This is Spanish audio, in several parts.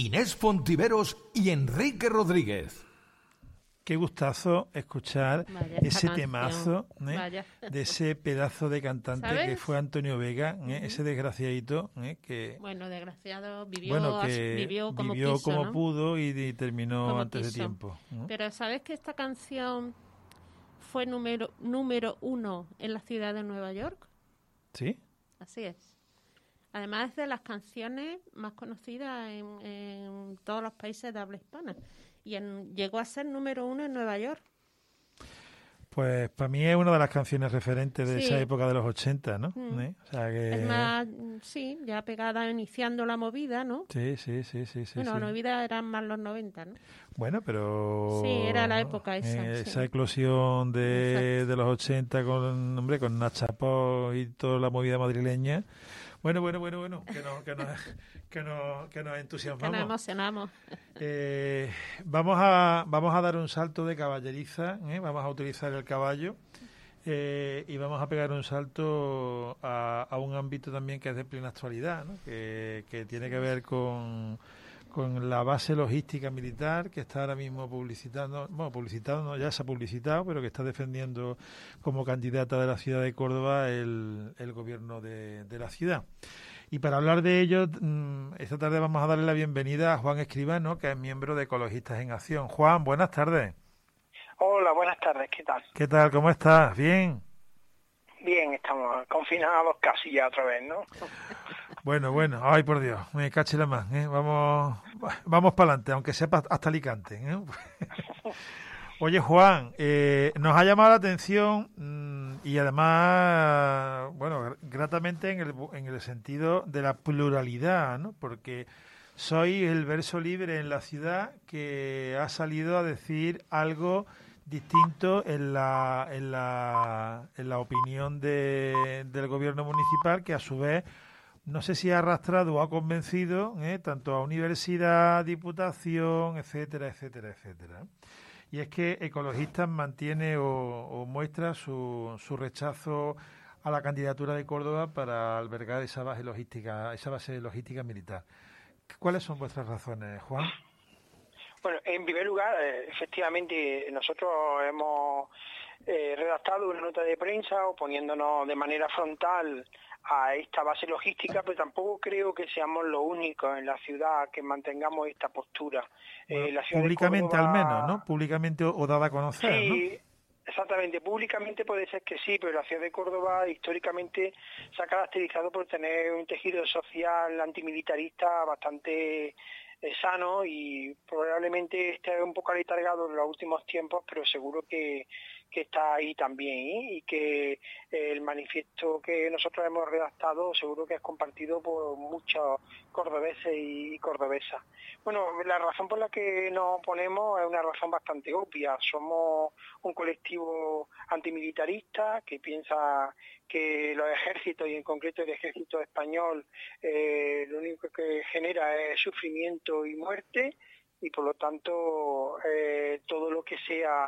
Inés Fontiveros y Enrique Rodríguez. Qué gustazo escuchar ese canción. Temazo de ese pedazo de cantante, ¿sabes?, que fue Antonio Vega, ese desgraciadito, que bueno, desgraciado, vivió como pudo y terminó como antes quiso. De tiempo. Pero ¿sabes que esta canción fue número 1 en la ciudad de Nueva York? ¿Sí? Así es. Además es de las canciones más conocidas en todos los países de habla hispana. Y llegó a ser número 1 en Nueva York. Pues para mí es una de las canciones referentes de esa época de los 80, ¿no? O sea que... Es más, sí, ya pegada, iniciando la movida, ¿no? Sí. Bueno, la movida eran más los 90, ¿no? Bueno, pero... Sí, era la época esa. Esa eclosión de los 80 con Nacha Pop y toda la movida madrileña. Bueno, que nos entusiasmamos. Que nos emocionamos. Vamos a dar un salto de caballeriza, vamos a utilizar el caballo y vamos a pegar un salto a un ámbito también que es de plena actualidad, ¿no? que tiene que ver con la base logística militar que está ahora mismo publicitado, no, ya se ha publicitado, pero que está defendiendo como candidata de la ciudad de Córdoba el gobierno de la ciudad. Y para hablar de ello, esta tarde vamos a darle la bienvenida a Juan Escribano, que es miembro de Ecologistas en Acción. Juan, buenas tardes. Hola, buenas tardes, ¿qué tal? ¿Qué tal? ¿Cómo estás? ¿Bien? Bien, estamos confinados casi ya otra vez, ¿no? Bueno, ay por Dios, me cache la más, vamos para adelante, aunque sea hasta Alicante. Oye, Juan, nos ha llamado la atención y además, bueno, gratamente en el sentido de la pluralidad, ¿no? Porque soy el verso libre en la ciudad que ha salido a decir algo distinto en la opinión del gobierno municipal, que a su vez no sé si ha arrastrado o ha convencido tanto a universidad, diputación, etcétera. Y es que Ecologistas mantiene o muestra su rechazo a la candidatura de Córdoba para albergar esa base logística militar. ¿Cuáles son vuestras razones, Juan? Bueno, en primer lugar, efectivamente, nosotros hemos redactado una nota de prensa oponiéndonos de manera frontal a esta base logística, pero tampoco creo que seamos los únicos en la ciudad que mantengamos esta postura. Bueno, la ciudad públicamente Córdoba, al menos, ¿no? Públicamente o dada a conocer, sí, ¿no? Exactamente, públicamente puede ser que sí, pero la ciudad de Córdoba históricamente se ha caracterizado por tener un tejido social antimilitarista bastante sano, y probablemente esté un poco aletargado en los últimos tiempos, pero seguro que está ahí también, y que el manifiesto que nosotros hemos redactado seguro que es compartido por muchos cordobeses y cordobesas. Bueno, la razón por la que nos oponemos es una razón bastante obvia. Somos un colectivo antimilitarista que piensa que los ejércitos, y en concreto el ejército español, lo único que genera es sufrimiento y muerte, y por lo tanto todo lo que sea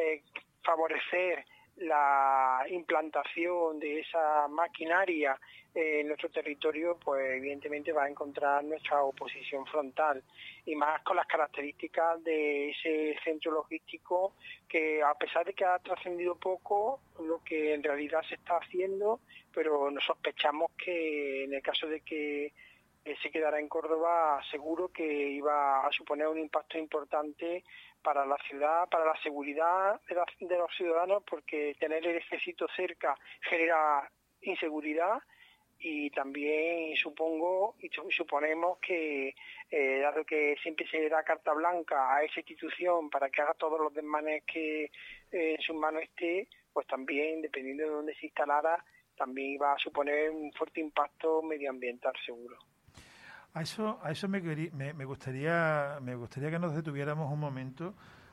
favorecer la implantación de esa maquinaria en nuestro territorio, pues evidentemente va a encontrar nuestra oposición frontal, y más con las características de ese centro logístico que, a pesar de que ha trascendido poco lo que en realidad se está haciendo, pero nos sospechamos que en el caso de que se quedara en Córdoba, seguro que iba a suponer un impacto importante para la ciudad, para la seguridad de los ciudadanos, porque tener el ejército cerca genera inseguridad, y también suponemos que, dado que siempre se le da carta blanca a esa institución para que haga todos los desmanes que en sus manos esté, pues también, dependiendo de dónde se instalara, también iba a suponer un fuerte impacto medioambiental, seguro. A eso me gustaría que nos detuviéramos un momento,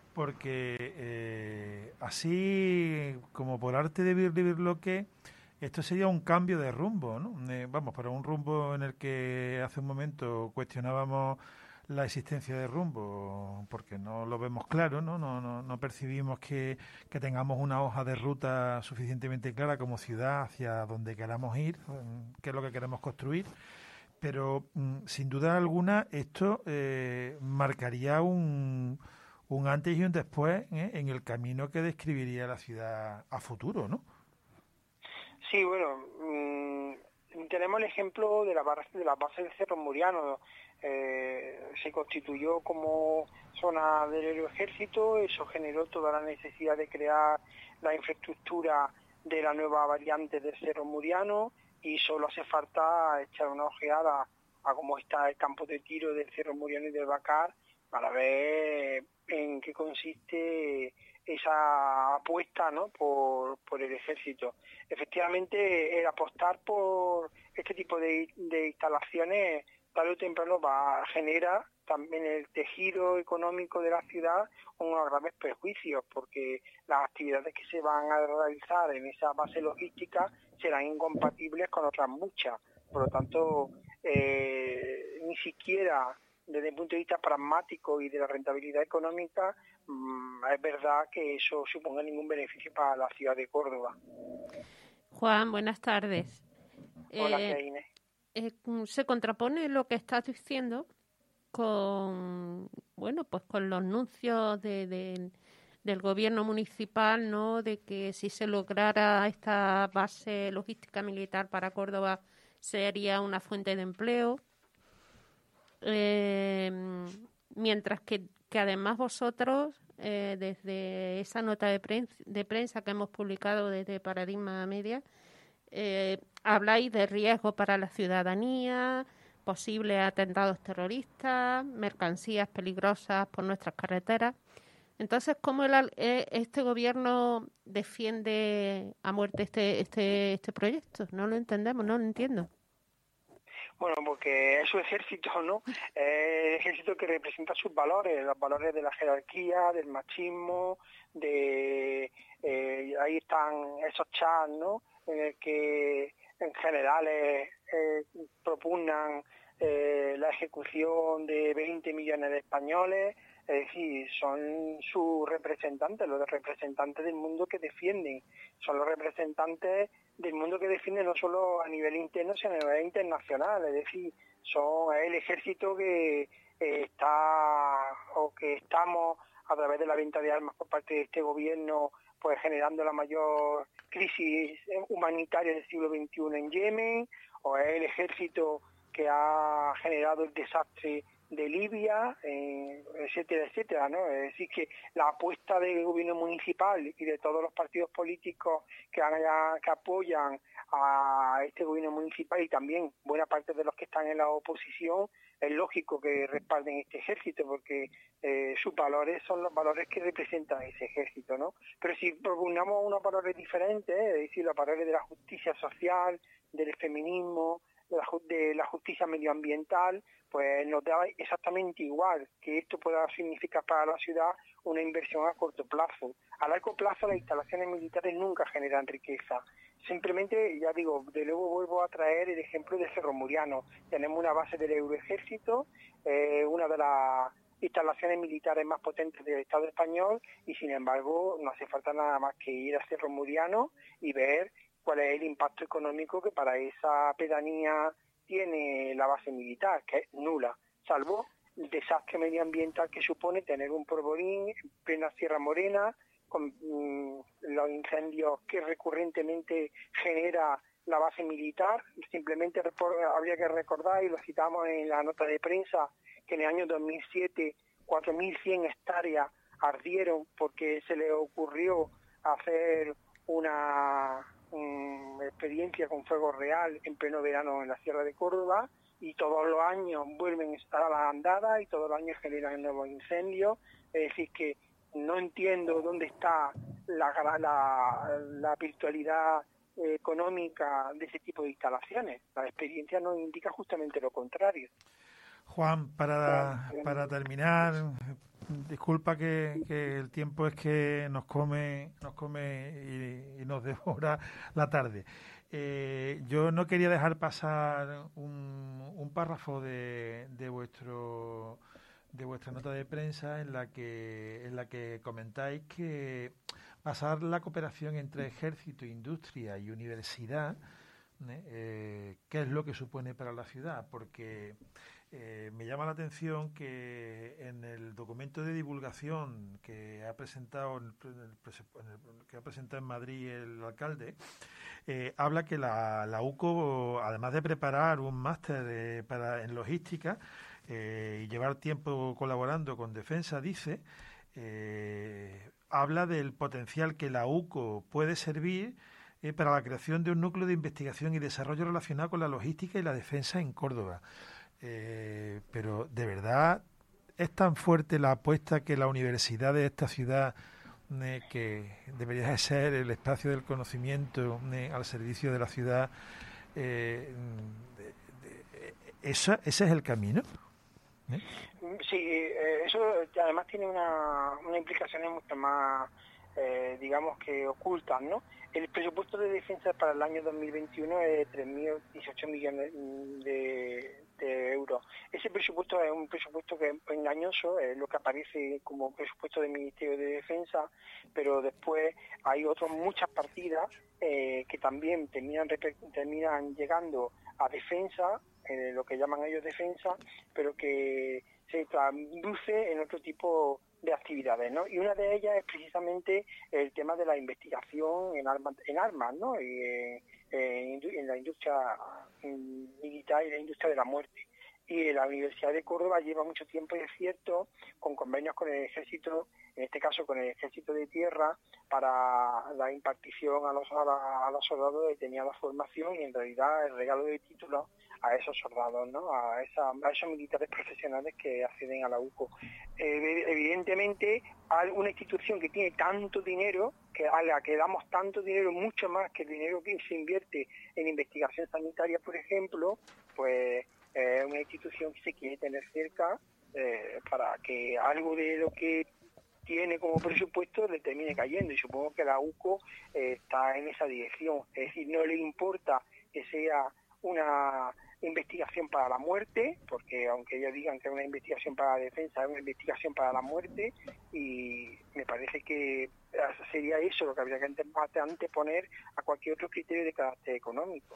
porque así como por arte de Birloque, esto sería un cambio de rumbo, ¿no? Para un rumbo en el que hace un momento cuestionábamos la existencia de rumbo porque no lo vemos claro, no percibimos que tengamos una hoja de ruta suficientemente clara como ciudad hacia donde queramos ir, qué es lo que queremos construir. pero sin duda alguna esto marcaría un antes y un después en el camino que describiría la ciudad a futuro, ¿no? Sí, bueno, tenemos el ejemplo de la base del Cerro Muriano. Se constituyó como zona del ejército, eso generó toda la necesidad de crear la infraestructura de la nueva variante del Cerro Muriano, y solo hace falta echar una ojeada a cómo está el campo de tiro del Cerro Muriano y del Bacar para ver en qué consiste esa apuesta, ¿no?, por el ejército. Efectivamente, el apostar por este tipo de instalaciones tarde o temprano genera también el tejido económico de la ciudad unos graves perjuicios, porque las actividades que se van a realizar en esa base logística serán incompatibles con otras muchas. Por lo tanto, ni siquiera desde el punto de vista pragmático y de la rentabilidad económica, es verdad que eso suponga ningún beneficio para la ciudad de Córdoba. Juan, buenas tardes. Hola, Inés. Se contrapone lo que estás diciendo con los anuncios del gobierno municipal, ¿no?, de que si se lograra esta base logística militar para Córdoba sería una fuente de empleo. Mientras que además vosotros, desde esa nota de prensa que hemos publicado desde Paradigma Media, habláis de riesgo para la ciudadanía, posibles atentados terroristas, mercancías peligrosas por nuestras carreteras. Entonces, ¿cómo este gobierno defiende a muerte este proyecto? No lo entendemos, no lo entiendo. Bueno, porque es su ejército, ¿no? El ejército que representa sus valores, los valores de la jerarquía, del machismo, ahí están esos chats, ¿no?, en el que en general propugnan la ejecución de 20 millones de españoles. Es decir, son sus representantes, los representantes del mundo que defienden, son los representantes del mundo que defienden no solo a nivel interno, sino a nivel internacional. Es decir, son el ejército que estamos a través de la venta de armas por parte de este gobierno, pues generando la mayor crisis humanitaria del siglo XXI en Yemen, o es el ejército que ha generado el desastre de Libia, etcétera, etcétera, ¿no? Es decir, que la apuesta del gobierno municipal y de todos los partidos políticos que apoyan a este gobierno municipal, y también buena parte de los que están en la oposición, es lógico que respalden este ejército, porque sus valores son los valores que representan ese ejército, ¿no? Pero si propugnamos unos valores diferentes, es decir, los valores de la justicia social, del feminismo, de la justicia medioambiental, pues nos da exactamente igual que esto pueda significar para la ciudad una inversión a corto plazo. A largo plazo las instalaciones militares nunca generan riqueza. Simplemente, ya digo, de nuevo vuelvo a traer el ejemplo de Cerro Muriano. Tenemos una base del Euroejército, una de las instalaciones militares más potentes del Estado español, y sin embargo no hace falta nada más que ir a Cerro Muriano y ver cuál es el impacto económico que para esa pedanía tiene la base militar, que es nula, salvo el desastre medioambiental que supone tener un polvorín en plena Sierra Morena, con los incendios que recurrentemente genera la base militar. Simplemente habría que recordar, y lo citamos en la nota de prensa, que en el año 2007 4.100 hectáreas ardieron porque se le ocurrió hacer una experiencia con fuego real en pleno verano en la Sierra de Córdoba, y todos los años vuelven a la andada y todos los años generan nuevos incendios. Es decir, que no entiendo dónde está la virtualidad económica de ese tipo de instalaciones. La experiencia nos indica justamente lo contrario. Juan, para terminar, disculpa que el tiempo es que nos come y nos devora la tarde. Yo no quería dejar pasar un párrafo de vuestra nota de prensa en la que comentáis que basar la cooperación entre ejército, industria y universidad qué es lo que supone para la ciudad, porque me llama la atención que en el documento de divulgación que ha presentado en Madrid el alcalde, habla que la UCO, además de preparar un máster en logística y llevar tiempo colaborando con Defensa, dice, habla del potencial que la UCO puede servir para la creación de un núcleo de investigación y desarrollo relacionado con la logística y la defensa en Córdoba. Pero de verdad es tan fuerte la apuesta que la universidad de esta ciudad, que debería de ser el espacio del conocimiento al servicio de la ciudad, ese es el camino. Sí, eso además tiene una implicaciones mucho más, digamos que ocultas, ¿no? El presupuesto de defensa para el año 2021 es 3.018 millones de euros. Ese presupuesto es un presupuesto que es engañoso, es lo que aparece como presupuesto del Ministerio de Defensa, pero después hay otras muchas partidas que también terminan llegando a defensa, lo que llaman ellos defensa, pero que se traduce en otro tipo de actividades, ¿no? Y una de ellas es precisamente el tema de la investigación en armas, ¿no? Y en la industria militar y la industria de la muerte. Y la Universidad de Córdoba lleva mucho tiempo, y es cierto, con convenios con el Ejército, en este caso con el Ejército de Tierra, para la impartición a los soldados determinada formación y en realidad el regalo de títulos a esos soldados, ¿no? A esos militares profesionales que acceden a la UCO. Evidentemente, hay una institución que tiene tanto dinero, a la que damos tanto dinero, mucho más que el dinero que se invierte en investigación sanitaria, por ejemplo, pues es una institución que se quiere tener cerca para que algo de lo que tiene como presupuesto le termine cayendo, y supongo que la UCO está en esa dirección. Es decir, no le importa que sea una investigación para la muerte, porque aunque ellos digan que es una investigación para la defensa, es una investigación para la muerte, y me parece que sería eso lo que habría que anteponer a cualquier otro criterio de carácter económico.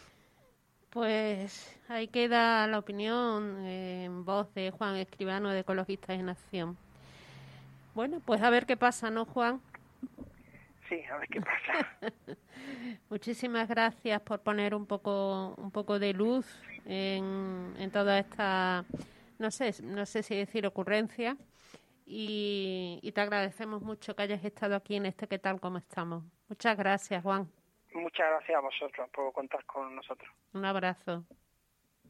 Pues ahí queda la opinión en voz de Juan Escribano, de Ecologistas en Acción. Bueno, pues a ver qué pasa, ¿no, Juan? Sí, a ver qué pasa. Muchísimas gracias por poner un poco de luz en toda esta, no sé si decir ocurrencia, y te agradecemos mucho que hayas estado aquí en ¿Qué tal? ¿Cómo estamos? Muchas gracias, Juan. Muchas gracias a vosotros por contar con nosotros. Un abrazo.